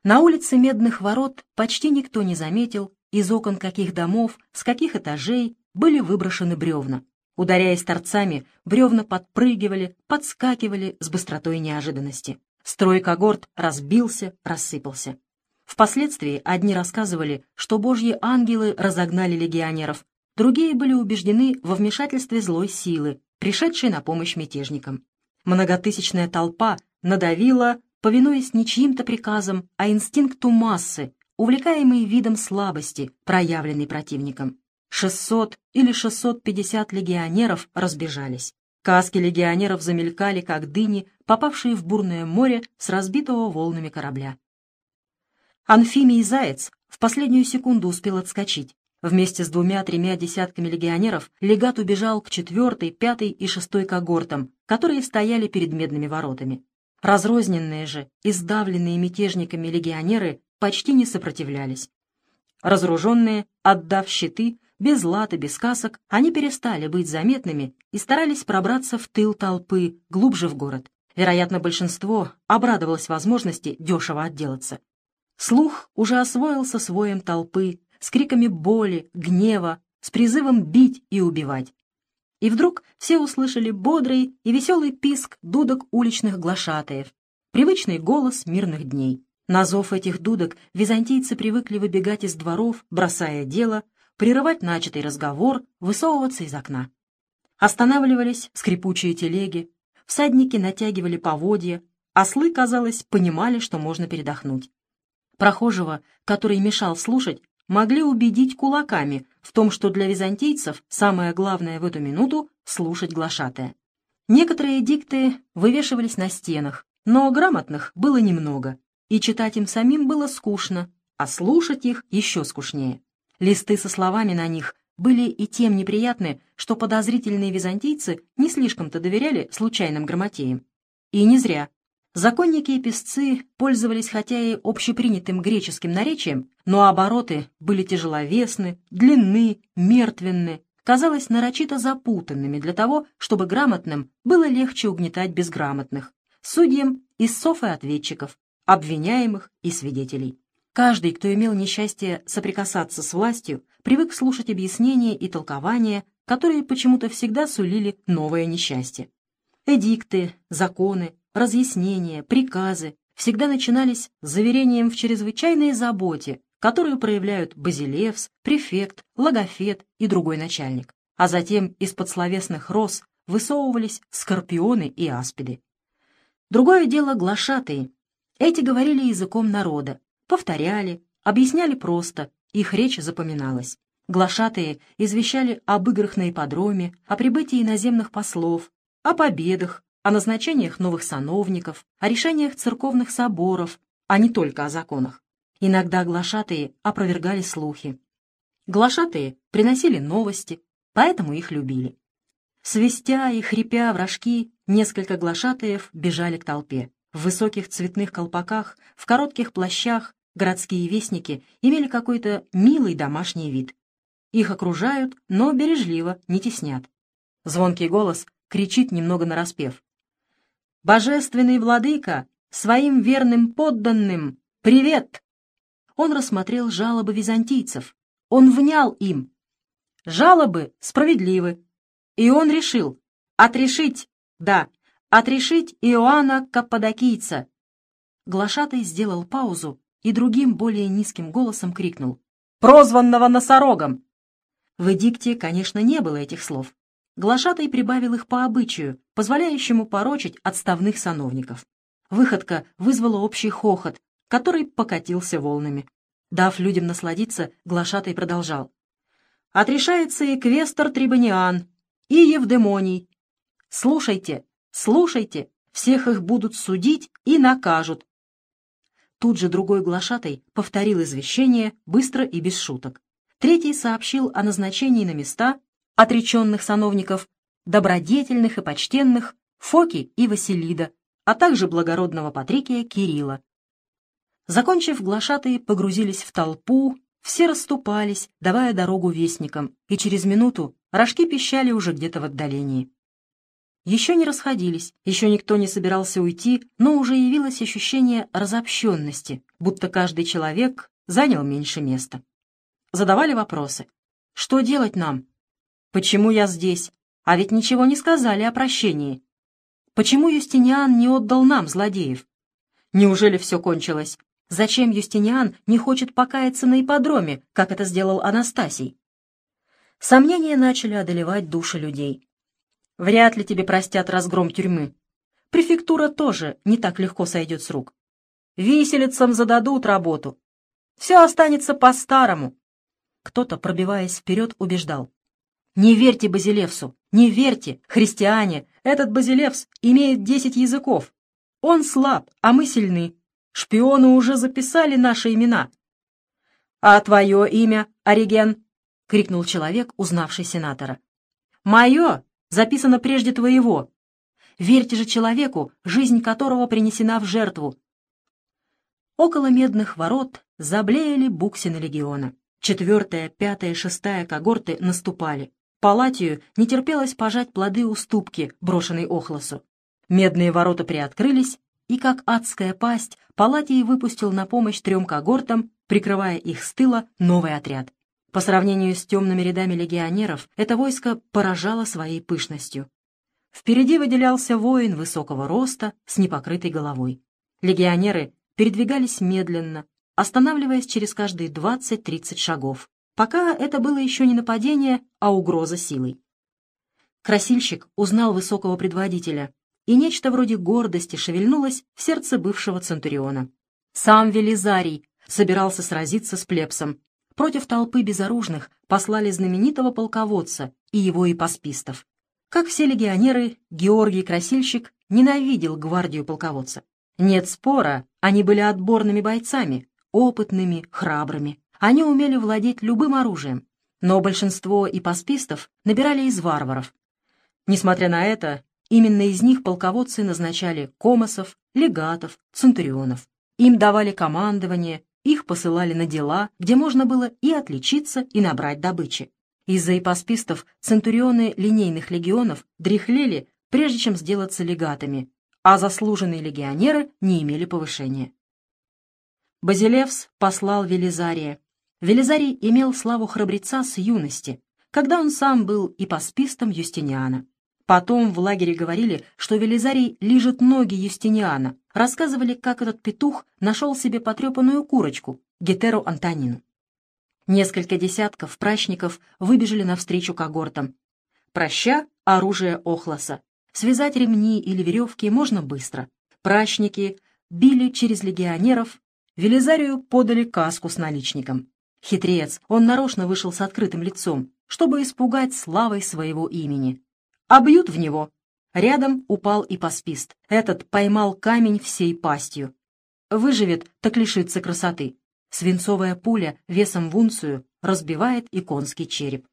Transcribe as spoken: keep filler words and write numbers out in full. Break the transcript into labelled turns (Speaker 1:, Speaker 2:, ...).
Speaker 1: На улице Медных ворот почти никто не заметил, из окон каких домов, с каких этажей были выброшены бревна. Ударяясь торцами, бревна подпрыгивали, подскакивали с быстротой неожиданности. Строй когорт разбился, рассыпался. Впоследствии одни рассказывали, что божьи ангелы разогнали легионеров, другие были убеждены во вмешательстве злой силы, пришедшей на помощь мятежникам. Многотысячная толпа надавила, повинуясь не чьим-то приказам, а инстинкту массы, увлекаемой видом слабости, проявленной противником. шестьсот или шестьсот пятьдесят легионеров разбежались. Каски легионеров замелькали, как дыни, попавшие в бурное море с разбитого волнами корабля. Анфимий Заяц в последнюю секунду успел отскочить. Вместе с двумя-тремя десятками легионеров легат убежал к четвертой, пятой и шестой когортам, которые стояли перед Медными воротами. Разрозненные же, издавленные мятежниками легионеры почти не сопротивлялись. Разоруженные, отдав щиты, без лад и без касок, они перестали быть заметными и старались пробраться в тыл толпы, глубже в город. Вероятно, большинство обрадовалось возможности дешево отделаться. Слух уже освоился с воем толпы, с криками боли, гнева, с призывом бить и убивать. И вдруг все услышали бодрый и веселый писк дудок уличных глашатаев, привычный голос мирных дней. На зов этих дудок византийцы привыкли выбегать из дворов, бросая дело, прерывать начатый разговор, высовываться из окна. Останавливались скрипучие телеги, всадники натягивали поводья, ослы, казалось, понимали, что можно передохнуть. Прохожего, который мешал слушать, могли убедить кулаками в том, что для византийцев самое главное в эту минуту — слушать глашатая. Некоторые эдикты вывешивались на стенах, но грамотных было немного, и читать им самим было скучно, а слушать их еще скучнее. Листы со словами на них были и тем неприятны, что подозрительные византийцы не слишком-то доверяли случайным грамотеям. И не зря. Законники и писцы пользовались хотя и общепринятым греческим наречием, но обороты были тяжеловесны, длинны, мертвенны, казалось нарочито запутанными для того, чтобы грамотным было легче угнетать безграмотных, судьям истцов и ответчиков, обвиняемых и свидетелей. Каждый, кто имел несчастье соприкасаться с властью, привык слушать объяснения и толкования, которые почему-то всегда сулили новое несчастье. Эдикты, законы, разъяснения, приказы всегда начинались с заверением в чрезвычайной заботе, которую проявляют базилевс, префект, логофет и другой начальник, а затем из-под словесных роз высовывались скорпионы и аспиды. Другое дело глашатые. Эти говорили языком народа, повторяли, объясняли просто, их речь запоминалась. Глашатые извещали об играх на ипподроме, о прибытии иноземных послов, о победах, о назначениях новых сановников, о решениях церковных соборов, а не только о законах. Иногда глашатые опровергали слухи. Глашатые приносили новости, поэтому их любили. Свистя и хрипя в рожки, несколько глашатаев бежали к толпе. В высоких цветных колпаках, в коротких плащах городские вестники имели какой-то милый домашний вид. Их окружают, но бережливо, не теснят. Звонкий голос кричит немного нараспев. «Божественный владыка! Своим верным подданным! Привет!» Он рассмотрел жалобы византийцев. Он внял им. Жалобы справедливы. И он решил отрешить, да, отрешить Иоанна Каппадокийца. Глашатай сделал паузу и другим, более низким голосом крикнул: «Прозванного носорогом!» В эдикте, конечно, не было этих слов. Глашатай прибавил их по обычаю, позволяющему порочить отставных сановников. Выходка вызвала общий хохот, который покатился волнами. Дав людям насладиться, глашатай продолжал: «Отрешается и квестор Трибониан, и Евдемоний. Слушайте, слушайте, всех их будут судить и накажут». Тут же другой глашатай повторил извещение быстро и без шуток. Третий сообщил о назначении на места отреченных сановников, добродетельных и почтенных Фоки и Василида, а также благородного Патрикия Кирилла. Закончив, глашатые погрузились в толпу, все расступались, давая дорогу вестникам, и через минуту рожки пищали уже где-то в отдалении. еще не расходились, еще никто не собирался уйти, но уже явилось ощущение разобщенности, будто каждый человек занял меньше места. Задавали вопросы. Что делать нам? Почему я здесь? А ведь ничего не сказали о прощении. Почему Юстиниан не отдал нам злодеев? Неужели все кончилось? Зачем Юстиниан не хочет покаяться на ипподроме, как это сделал Анастасий? Сомнения начали одолевать души людей. Вряд ли тебе простят разгром тюрьмы. Префектура тоже не так легко сойдет с рук. Виселицам зададут работу. Все останется по-старому. Кто-то, пробиваясь вперед, убеждал. Не верьте Базилевсу, не верьте, христиане, этот Базилевс имеет десять языков. Он слаб, а мы сильны. Шпионы уже записали наши имена. — А твое имя, Ориген? — крикнул человек, узнавший сенатора. — Мое записано прежде твоего. Верьте же человеку, жизнь которого принесена в жертву. Около Медных ворот заблеяли буксины легиона. Четвертая, пятая, шестая когорты наступали. Палатию не терпелось пожать плоды уступки, брошенной Охлосу. Медные ворота приоткрылись, и, как адская пасть, Палатий выпустил на помощь трем когортам, прикрывая их с тыла, новый отряд. По сравнению с темными рядами легионеров, это войско поражало своей пышностью. Впереди выделялся воин высокого роста с непокрытой головой. Легионеры передвигались медленно, останавливаясь через каждые двадцать-тридцать шагов. Пока это было еще не нападение, а угроза силой. Красильщик узнал высокого предводителя, и нечто вроде гордости шевельнулось в сердце бывшего центуриона. Сам Велизарий собирался сразиться с плебсом. Против толпы безоружных послали знаменитого полководца и его ипоспистов. Как все легионеры, Георгий Красильщик ненавидел гвардию полководца. Нет спора, они были отборными бойцами, опытными, храбрыми. Они умели владеть любым оружием, но большинство ипоспистов набирали из варваров. Несмотря на это, именно из них полководцы назначали комосов, легатов, центурионов. Им давали командование, их посылали на дела, где можно было и отличиться, и набрать добычи. Из-за ипоспистов центурионы линейных легионов дряхлели, прежде чем сделаться легатами, а заслуженные легионеры не имели повышения. Базилевс послал Велизария. Велизарий имел славу храбреца с юности, когда он сам был ипоспистом Юстиниана. Потом в лагере говорили, что Велизарий лижет ноги Юстиниана, рассказывали, как этот петух нашел себе потрепанную курочку, Гетеру Антонину. Несколько десятков прачников выбежали навстречу когортам. Проща оружие Охлоса. Связать ремни или веревки можно быстро. Прачники били через легионеров, Велизарию подали каску с наличником. Хитрец, он нарочно вышел с открытым лицом, чтобы испугать славой своего имени. А бьют в него. Рядом упал ипоспист. Этот поймал камень всей пастью. Выживет, так лишится красоты. Свинцовая пуля весом в унцию разбивает и конский череп.